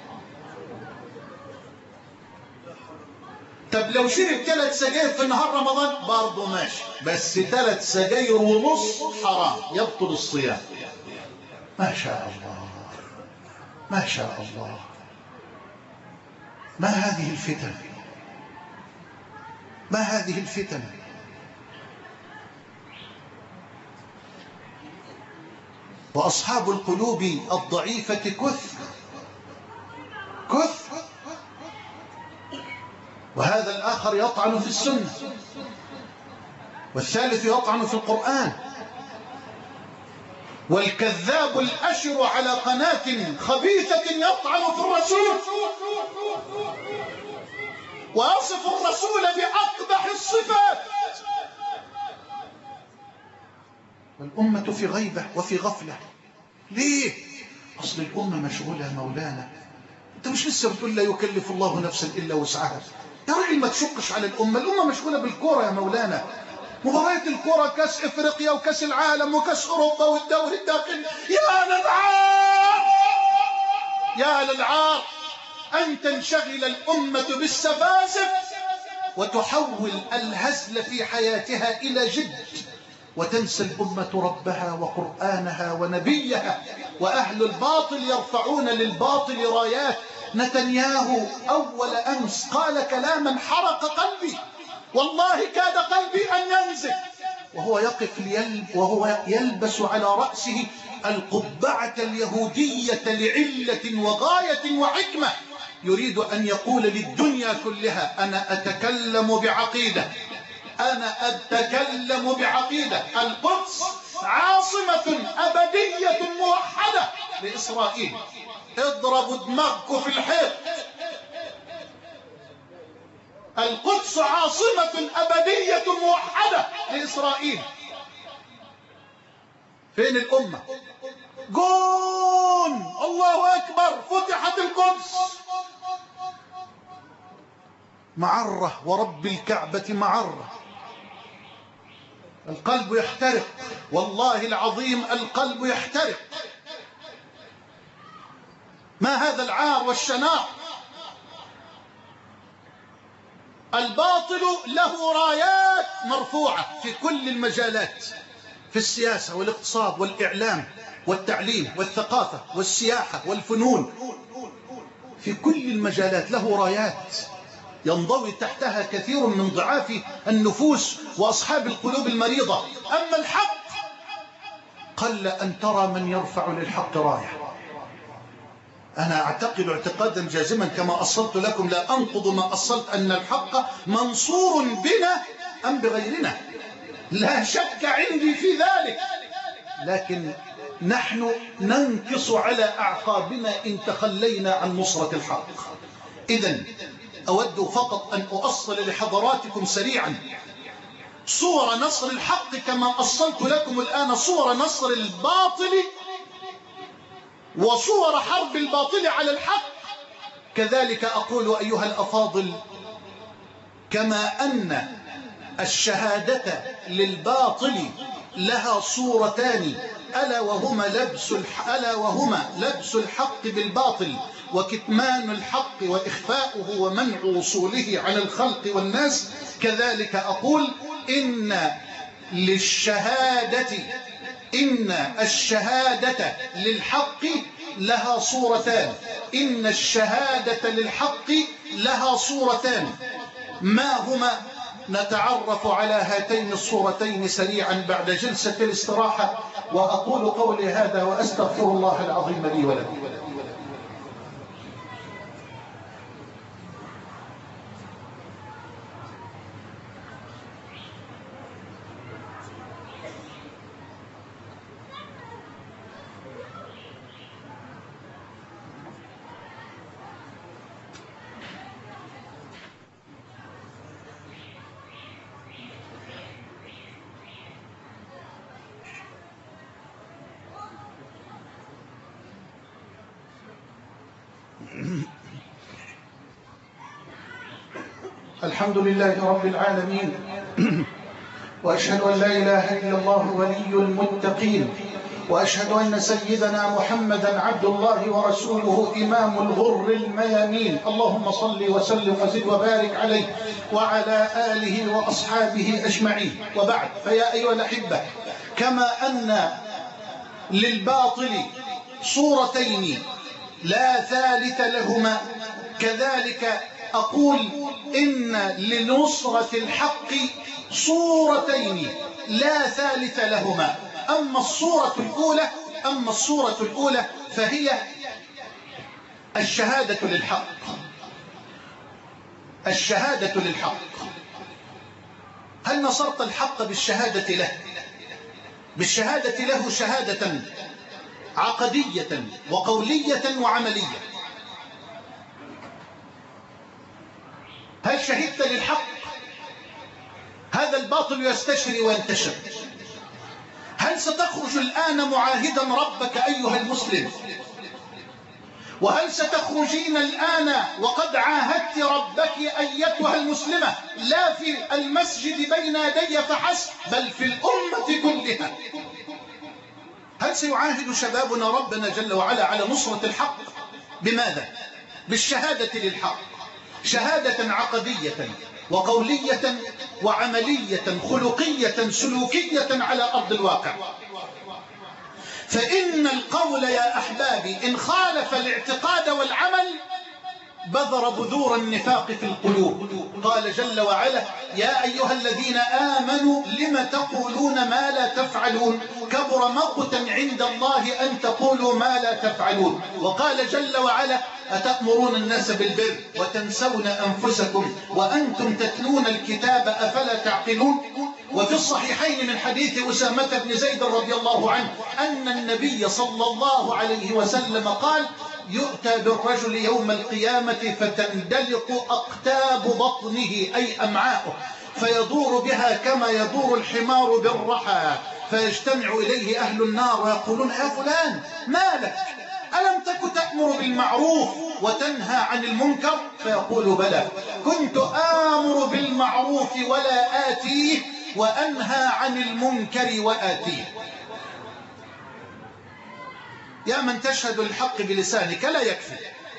Speaker 1: طب لو شرب 3 سجاير في نهار رمضان برضه ماشي، بس 3 سجاير ونص حرام، يبطل الصيام. ما شاء الله، ما شاء الله. ما هذه الفتن؟ ما هذه الفتن؟ وأصحاب القلوب الضعيفة كثر، وهذا الآخر يطعن في السنة، والثالث يطعن في القرآن، والكذاب الأشر على قناة خبيثة يطعن في الرسول ويصف الرسول بأقبح الصفات. والأمة في غيبة وفي غفلة. ليه؟ أصل الأمة مشغولة يا مولانا. أنت مش لسه بتقول لا يكلف الله نفسا إلا وسعها؟ يا راجل ما تشقش على الأمة. الأمة مشغولة بالكورة يا مولانا، مباريات الكورة، كاس إفريقيا وكاس العالم وكاس أوروبا والدوري الداخلي. يا للعار، يا للعار أن تنشغل الأمة بالسفاسف وتحول الهزل في حياتها إلى جد. وتنسى الأمة ربها وقرآنها ونبيها، وأهل الباطل يرفعون للباطل رايات. نتنياهو أول أمس قال كلاما حرق قلبي، والله كاد قلبي أن ينزف، وهو يقف وهو يلبس على رأسه القبعة اليهودية لعلة وغاية وحكمة، يريد أن يقول للدنيا كلها: أنا أتكلم بعقيدة، أنا أتكلم بعقيدة. القدس عاصمة أبدية موحدة لإسرائيل. اضربوا دماغكم في الحيط. القدس عاصمة أبدية موحدة لإسرائيل. فين الأمة؟ قول الله أكبر، فتحت القدس. معرة ورب الكعبة معرة. القلب يحترق، والله العظيم القلب يحترق. ما هذا العار والشناع؟ الباطل له رايات مرفوعة في كل المجالات، في السياسة والاقتصاد والإعلام والتعليم والثقافة والسياحة والفنون. في كل المجالات له رايات ينضوي تحتها كثير من ضعاف النفوس وأصحاب القلوب المريضة. أما الحق قل أن ترى من يرفع للحق راية. أنا أعتقد اعتقادا جازما كما أصلت لكم، لا أنقض ما أصلت، أن الحق منصور بنا أم بغيرنا، لا شك عندي في ذلك، لكن نحن ننكص على أعقابنا إن تخلينا عن نصرة الحق. إذن أود فقط أن أؤصل لحضراتكم سريعا صور نصر الحق كما أصلت لكم الآن صور نصر الباطل وصور حرب الباطل على الحق. كذلك أقول أيها الأفاضل، كما أن الشهادة للباطل لها صورتان، ألا وهما لبس الحق بالباطل وكتمان الحق وإخفاؤه ومنع وصوله على الخلق والناس، كذلك أقول إن الشهادة للحق لها صورتان. إن الشهادة للحق لها صورتان. ما هما؟ نتعرف على هاتين الصورتين سريعا بعد جلسة الاستراحة، وأقول قولي هذا وأستغفر الله العظيم لي ولكم. الحمد لله رب العالمين، وأشهد أن لا إله إلا الله ولي المتقين، وأشهد أن سيدنا محمدا عبد الله ورسوله إمام الغر الميامين. اللهم صل وسلم وزد وبارك عليه وعلى آله وأصحابه أجمعين. وبعد، فيا أيها الأحبة، كما أن للباطل صورتين لا ثالث لهما، كذلك أقول إن لنصرة الحق صورتين لا ثالث لهما. أما الصورة الأولى فهي الشهادة للحق. الشهادة للحق. هل نصرت الحق بالشهادة له؟ بالشهادة له شهادة عقدية وقولية وعملية. هل شهدت للحق؟ هذا الباطل يستشري وينتشر. هل ستخرج الآن معاهدا ربك أيها المسلم؟ وهل ستخرجين الآن وقد عاهدت ربك أيتها المسلمة، لا في المسجد بين يدي فحسب، بل في الأمة كلها؟ هل سيعاهد شبابنا ربنا جل وعلا على نصرة الحق؟ بماذا؟ بالشهادة للحق، شهادة عقدية وقولية وعملية خلقية سلوكية على أرض الواقع. فإن القول يا أحبابي إن خالف الاعتقاد والعمل بذر بذور النفاق في القلوب. قال جل وعلا: يا أيها الذين آمنوا لم تقولون ما لا تفعلون كبر مقتا عند الله أن تقولوا ما لا تفعلون. وقال جل وعلا: أتأمرون الناس بالبر وتنسون أنفسكم وأنتم تتلون الكتاب أفلا تعقلون. وفي الصحيحين من حديث أسامة بن زيد رضي الله عنه أن النبي صلى الله عليه وسلم قال: يؤتى بالرجل يوم القيامة فتندلق أقتاب بطنه أي أمعاؤه فيدور بها كما يدور الحمار بالرحى، فيجتمع إليه أهل النار ويقولون: يا فلان مالك؟ ألم تك تأمر بالمعروف وتنهى عن المنكر؟ فيقول: بلى، كنت آمر بالمعروف ولا آتيه وأنهى عن المنكر وآتيه. يا من تشهد الحق بلسانك لا يكفي،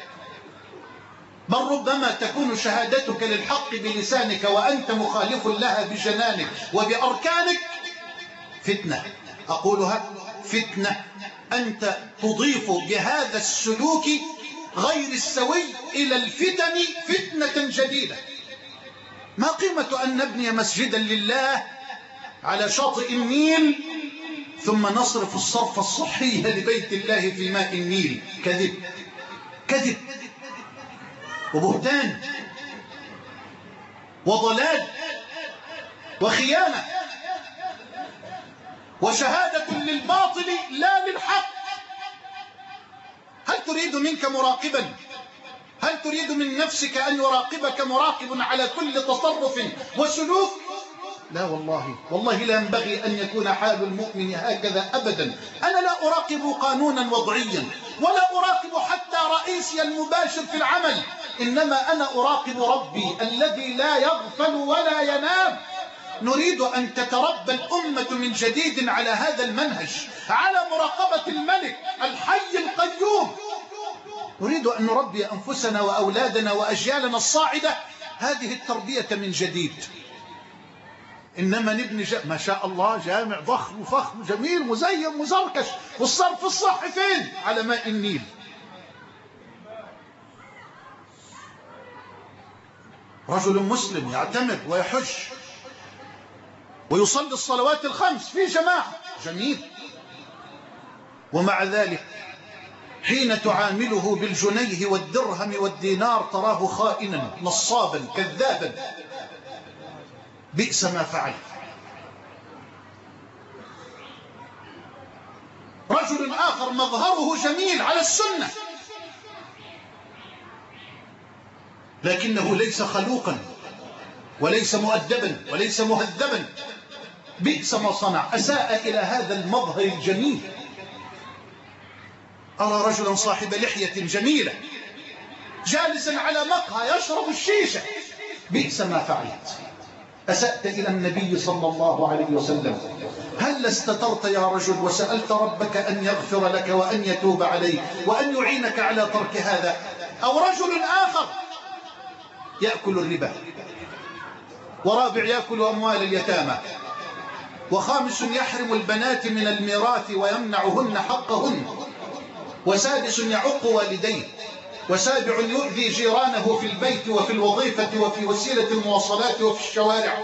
Speaker 1: بل ربما تكون شهادتك للحق بلسانك وأنت مخالف لها بجنانك وبأركانك فتنة. أقولها فتنة. أنت تضيف بهذا السلوك غير السوي إلى الفتن فتنة جديدة. ما قيمة أن نبني مسجدا لله على شاطئ النيل ثم نصرف الصرف الصحي لبيت الله في ماء النيل؟ كذب، كذب وبهتان وضلال وخيانة وشهادة للباطل لا للحق. هل تريد منك مراقبا؟ هل تريد من نفسك أن يراقبك مراقب على كل تصرف وسلوك؟ لا والله، والله لا ينبغي أن يكون حال المؤمن هكذا أبدا. أنا لا أراقب قانونا وضعيا ولا أراقب حتى رئيسي المباشر في العمل، إنما أنا أراقب ربي الذي لا يغفل ولا ينام. نريد أن تتربى الأمة من جديد على هذا المنهج، على مراقبة الملك الحي القيوم. نريد أن نربي أنفسنا وأولادنا وأجيالنا الصاعدة هذه التربية من جديد. إنما نبني ما شاء الله جامع ضخم وفخم جميل مزين مزركش، والصرف الصحي فين؟ على ماء النيل. رجل مسلم يعتمر ويحج ويصلي الصلوات الخمس في جماعة، جميل، ومع ذلك حين تعامله بالجنيه والدرهم والدينار تراه خائنا نصابا كذابا. بئس ما فعل. رجل آخر مظهره جميل على السنة لكنه ليس خلوقا وليس مؤدبا وليس مهذبا. بئس ما صنع، أساء إلى هذا المظهر الجميل. أرى رجلا صاحب لحية جميلة جالسا على مقهى يشرب الشيشة. بئس ما فعلت، أسأت إلى النبي صلى الله عليه وسلم. هل استترت يا رجل وسألت ربك أن يغفر لك وأن يتوب عليك وأن يعينك على ترك هذا؟ أو رجل آخر يأكل الربا، ورابع يأكل أموال اليتامى، وخامس يحرم البنات من الميراث ويمنعهن حقهن، وسادس يعق والديه، وسابع يؤذي جيرانه في البيت وفي الوظيفة وفي وسيلة المواصلات وفي الشوارع،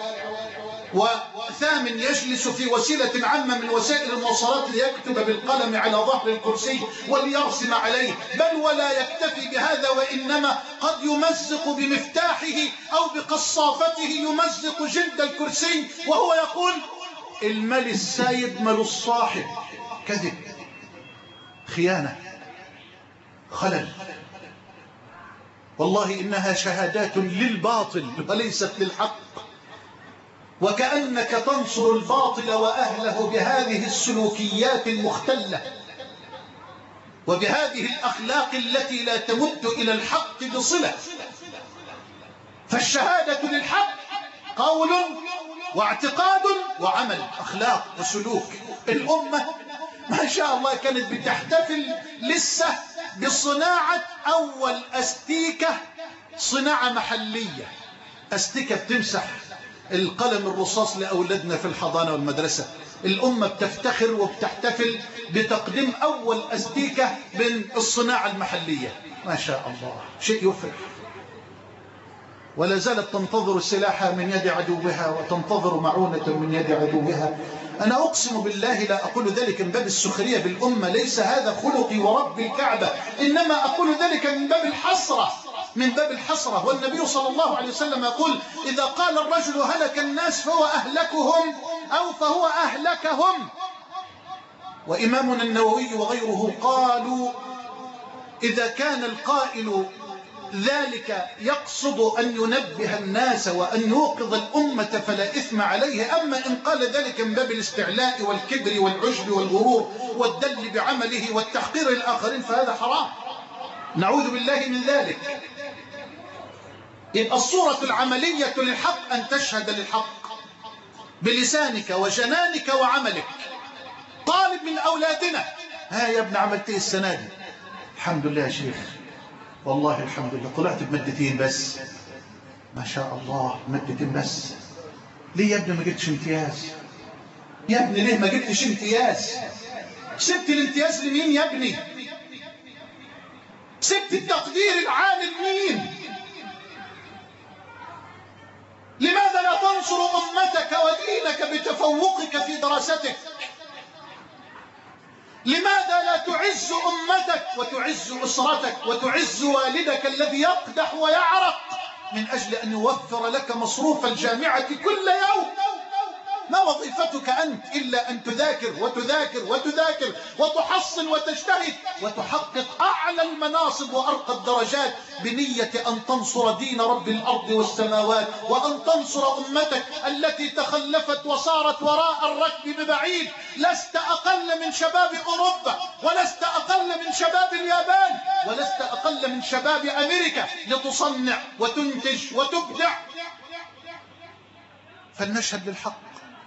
Speaker 1: وثامن يجلس في وسيلة عامة من وسائل المواصلات ليكتب بالقلم على ظهر الكرسي وليرسم عليه، بل ولا يكتفي بهذا وإنما قد يمزق بمفتاحه أو بقصافته يمزق جلد الكرسي وهو يقول: المال السايب مال الصاحب. كذب، خيانة، خلل. والله إنها شهادات للباطل وليست للحق. وكأنك تنصر الباطل وأهله بهذه السلوكيات المختلة وبهذه الأخلاق التي لا تمد إلى الحق بصلة. فالشهادة للحق قول واعتقاد وعمل، أخلاق وسلوك. الأمة ما شاء الله كانت بتحتفل لسه بصناعة أول أستيكة، صناعة محلية أستيكة بتمسح القلم الرصاص لأولادنا في الحضانة والمدرسة. الأمة بتفتخر وبتحتفل بتقديم أول أستيكة من الصناعة المحلية. ما شاء الله، شيء يفرح. ولا زالت تنتظر السلاح من يد عدوها وتنتظر معونة من يد عدوها. أنا أقسم بالله لا أقول ذلك من باب السخرية بالأمة، ليس هذا خلقي ورب الكعبة، إنما أقول ذلك من باب الحسرة، من باب الحسرة. والنبي صلى الله عليه وسلم يقول: إذا قال الرجل هلك الناس فهو أهلكهم أو فهو أهلكهم. وإمامنا النووي وغيره قالوا: إذا كان القائل ذلك يقصد أن ينبه الناس وأن يوقظ الأمة فلا إثم عليه، أما إن قال ذلك من باب الاستعلاء والكبر والعجب والغرور والدل بعمله والتحقير الآخرين فهذا حرام، نعوذ بالله من ذلك. يبقى الصورة العملية للحق أن تشهد للحق بلسانك وجنانك وعملك. طالب من أولادنا: ها يا ابن عملت إيه السنة دي؟ الحمد لله يا شيخ، والله الحمد لله طلعت بمادتين بس. ما شاء الله، مادتين بس. ليه يا ابني ما جبتش امتياز؟ يا ابني ليه ما جبتش امتياز؟ سبت الامتياز لمين يا ابني؟ سبت التقدير العالي لمين؟ لماذا لا تنصر أمتك ودينك بتفوقك في دراستك؟ لماذا لا تعز أمتك وتعز أسرتك وتعز والدك الذي يقدح ويعرق من أجل أن يوفر لك مصروف الجامعة كل يوم؟ ما وظيفتك أنت إلا أن تذاكر وتذاكر وتذاكر وتحصل وتجتهد وتحقق أعلى المناصب وأرقى الدرجات بنية أن تنصر دين رب الأرض والسماوات، وأن تنصر أمتك التي تخلفت وصارت وراء الركب ببعيد. لست أقل من شباب أوروبا، ولست أقل من شباب اليابان، ولست أقل من شباب أمريكا لتصنع وتنتج وتبدع. فلنشهد للحق.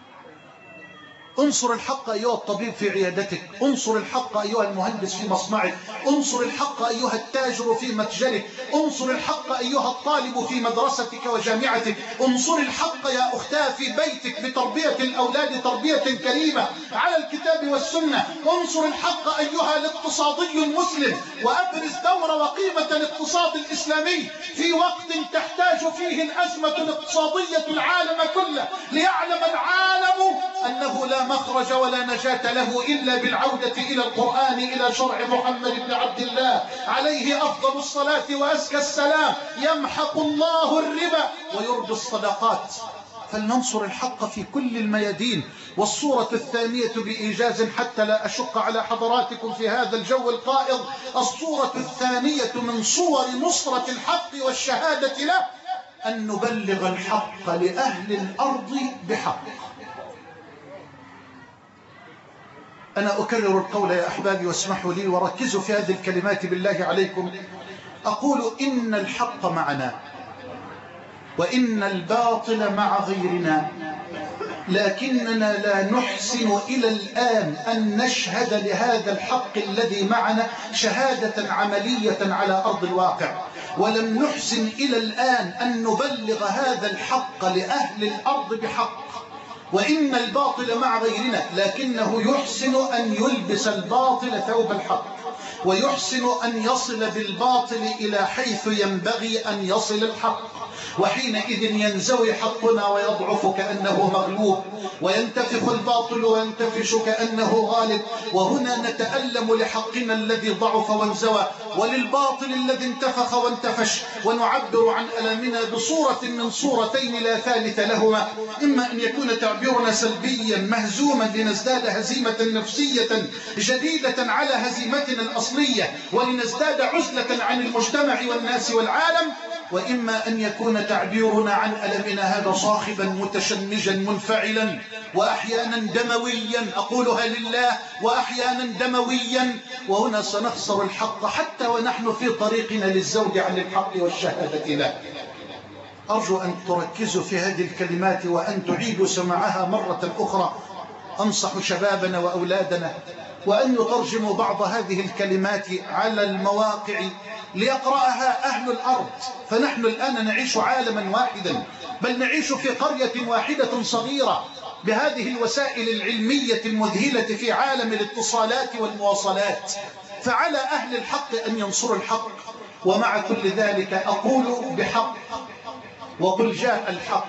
Speaker 1: انصر الحق أيها الطبيب في عيادتك، انصر الحق أيها المهندس في مصنعك، انصر الحق أيها التاجر في متجرك، انصر الحق أيها الطالب في مدرستك وجامعتك، انصر الحق يا أختاه في بيتك بتربية الأولاد تربية كريمة على الكتاب والسنة. انصر الحق أيها الاقتصادي المسلم، وأبرز دور وقيمة الاقتصاد الإسلامي في وقت تحتاج فيه الأزمة الاقتصادية العالم كله، ليعلم العالم أنه لا مخرج ولا نجاة له إلا بالعودة إلى القرآن، إلى شرع محمد بن عبد الله عليه أفضل الصلاة وأزكى السلام. يمحق الله الربا ويربي الصدقات. فلننصر الحق في كل الميادين. والصورة الثانية بإيجاز حتى لا أشق على حضراتكم في هذا الجو القائض، الصورة الثانية من صور نصرة الحق والشهادة له أن نبلغ الحق لأهل الأرض بحق. أنا أكرر القول يا أحبابي واسمحوا لي وركزوا في هذه الكلمات بالله عليكم. أقول إن الحق معنا وإن الباطل مع غيرنا، لكننا لا نحسن إلى الآن أن نشهد لهذا الحق الذي معنا شهادة عملية على أرض الواقع، ولم نحسن إلى الآن أن نبلغ هذا الحق لأهل الأرض بحق. وإن الباطل مع غيرنا، لكنه يحسن أن يلبس الباطل ثوب الحق، ويحسن أن يصل بالباطل إلى حيث ينبغي أن يصل الحق. وحينئذ ينزوي حقنا ويضعف كأنه مغلوب، وينتفخ الباطل وينتفش كأنه غالب. وهنا نتألم لحقنا الذي ضعف وانزوى، وللباطل الذي انتفخ وانتفش، ونعبر عن ألمنا بصورة من صورتين لا ثالث لهما: إما أن يكون تعبيرنا سلبيا مهزوما لنزداد هزيمة نفسية جديدة على هزيمتنا الأصلية ولنزداد عزلة عن المجتمع والناس والعالم، وإما أن يكون تعبيرنا عن ألمنا هذا صاخبا متشنجا منفعلا، وأحيانا دمويا، أقولها لله، وأحيانا دمويا. وهنا سنخسر الحق حتى ونحن في طريقنا للزوج عن الحق والشهادة له. أرجو أن تركزوا في هذه الكلمات وأن تعيدوا سماعها مرة أخرى. أنصح شبابنا وأولادنا وأن يترجموا بعض هذه الكلمات على المواقع ليقرأها أهل الأرض. فنحن الآن نعيش عالما واحدا، بل نعيش في قرية واحدة صغيرة بهذه الوسائل العلمية المذهلة في عالم الاتصالات والمواصلات. فعلى أهل الحق أن ينصروا الحق. ومع كل ذلك أقول بحق، وقل جاء الحق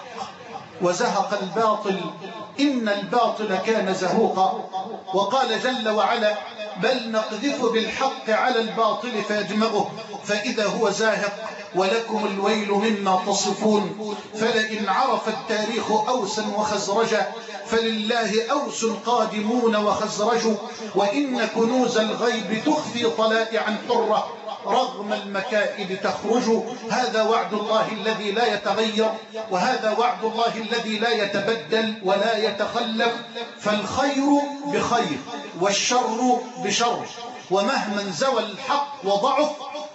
Speaker 1: وزهق الباطل إن الباطل كان زهوقا. وقال جل وعلا: بل نقذف بالحق على الباطل فيدمغه فإذا هو زاهق ولكم الويل مما تصفون. فلئن عرف التاريخ أوسا وخزرجا فلله أوس قادمون وخزرج. وإن كنوز الغيب تخفي طلائعا حرة رغم المكائد تخرج. هذا وعد الله الذي لا يتغير، وهذا وعد الله الذي لا يتبدل ولا يتخلف. فالخير بخير والشر بشر، ومهما زوى الحق وضعف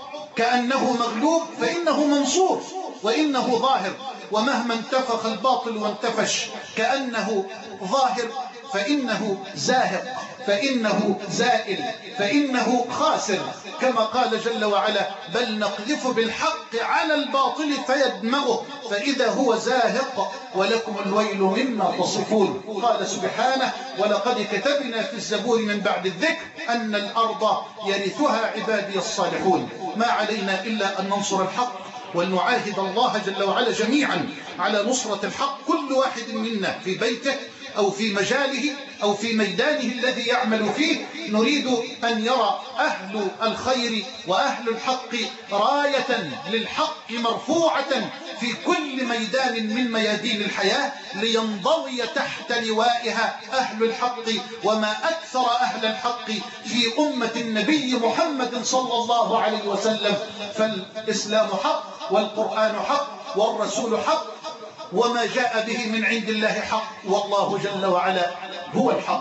Speaker 1: كأنه مغلوب فإنه منصور وإنه ظاهر، ومهما انتفخ الباطل وانتفش كأنه ظاهر فإنه زاهق، فإنه زائل، فإنه خاسر. كما قال جل وعلا: بل نقذف بالحق على الباطل فيدمغه فإذا هو زاهق ولكم الويل مما تصفون. قال سبحانه: ولقد كتبنا في الزبور من بعد الذكر أن الأرض يرثها عبادي الصالحون. ما علينا إلا أن ننصر الحق ونعاهد الله جل وعلا جميعا على نصرة الحق، كل واحد منا في بيته أو في مجاله أو في ميدانه الذي يعمل فيه. نريد أن يرى أهل الخير وأهل الحق راية للحق مرفوعة في كل ميدان من ميادين الحياة، لينضوي تحت لوائها أهل الحق. وما أكثر أهل الحق في أمة النبي محمد صلى الله عليه وسلم. فالإسلام حق، والقرآن حق، والرسول حق، وما جاء به من عند الله حق، والله جل وعلا هو الحق.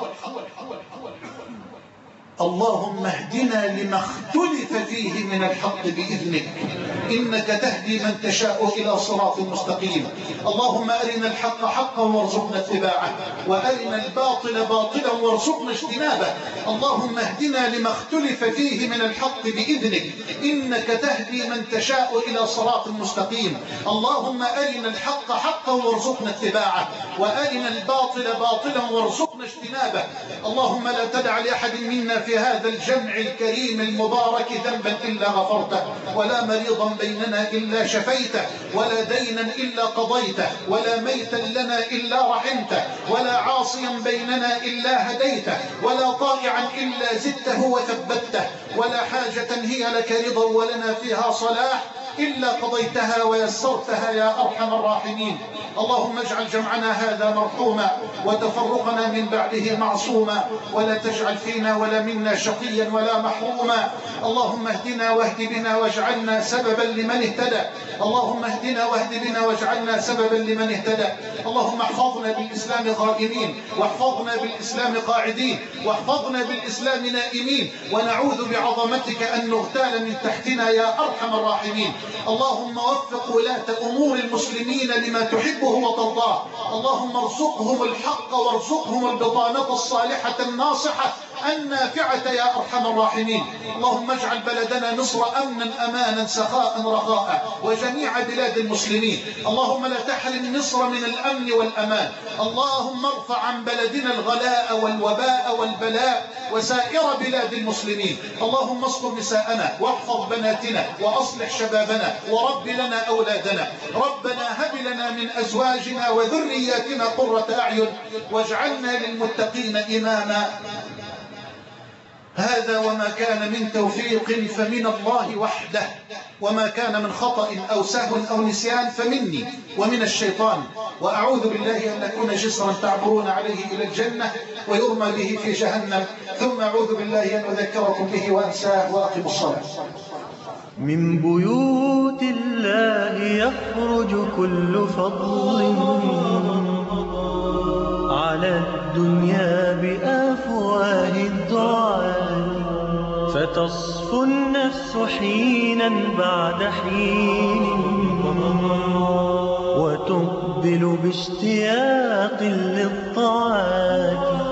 Speaker 1: اللهم اهدنا لما اختلف فيه من الحق بإذنك إنك تهدي من تشاء إلى صراط مستقيم. اللهم أرنا الحق حقا وارزقنا اتباعه، وأرنا الباطل باطلا وارزقنا اجتنابه. اللهم اهدنا لما اختلف فيه من الحق بإذنك إنك تهدي من تشاء إلى صراط مستقيم. اللهم أرنا الحق حقا وارزقنا اتباعه، وأرنا الباطل باطلا وارزقنا اجتنابه. اللهم لا تدع لأحد منا في هذا الجمع الكريم المبارك ذنبا إلا غفرته، ولا مريضا بيننا إلا شفيته، ولا دينا إلا قضيته، ولا ميتا لنا إلا رحمته، ولا عاصيا بيننا إلا هديته، ولا طائعا إلا زدته وثبته، ولا حاجة هي لك رضا ولنا فيها صلاح إلا قضيتها ويسرتها يا أرحم الراحمين. اللهم اجعل جمعنا هذا مرحوما وتفرقنا من بعده معصوما، ولا تجعل فينا ولا منا شقيا ولا محروما. اللهم اهدنا واهد بنا واجعلنا سببا لمن اهتدى. اللهم اهدنا واهد بنا واجعلنا سببا لمن اهتدى. اللهم احفظنا بالإسلام غائمين، واحفظنا بالإسلام قاعدين، واحفظنا بالإسلام نائمين، ونعوذ بعظمتك أن نغتال من تحتنا يا أرحم الراحمين. اللهم وفق ولاة أمور المسلمين لما تحبه وترضاه. اللهم ارزقهم الحق وارزقهم البطانة الصالحة الناصحة النافعة يا أرحم الراحمين. اللهم اجعل بلدنا مصر أمنا أمانا سخاء رخاء، وجميع بلاد المسلمين. اللهم لا تحرم مصر من الأمن والأمان. اللهم ارفع عن بلدنا الغلاء والوباء والبلاء وسائر بلاد المسلمين. اللهم استر نساءنا واحفظ بناتنا وأصلح شبابنا ورب لنا أولادنا. ربنا هب لنا من أزواجنا وذرياتنا قرة أعين واجعلنا للمتقين إماما. هذا وما كان من توفيق فمن الله وحده، وما كان من خطأ أو سهو أو نسيان فمني ومن الشيطان. وأعوذ بالله أن أكون جسرا تعبرون عليه إلى الجنة ويرمى به في جهنم، ثم أعوذ بالله أن أذكركم به وأنساه. وأقم الصلاة.
Speaker 3: من بيوت الله يخرج كل فضل على الدنيا بأفواه الدعاء، فتصفو النفس حينا بعد حين وتقبل باشتياق للطاعات.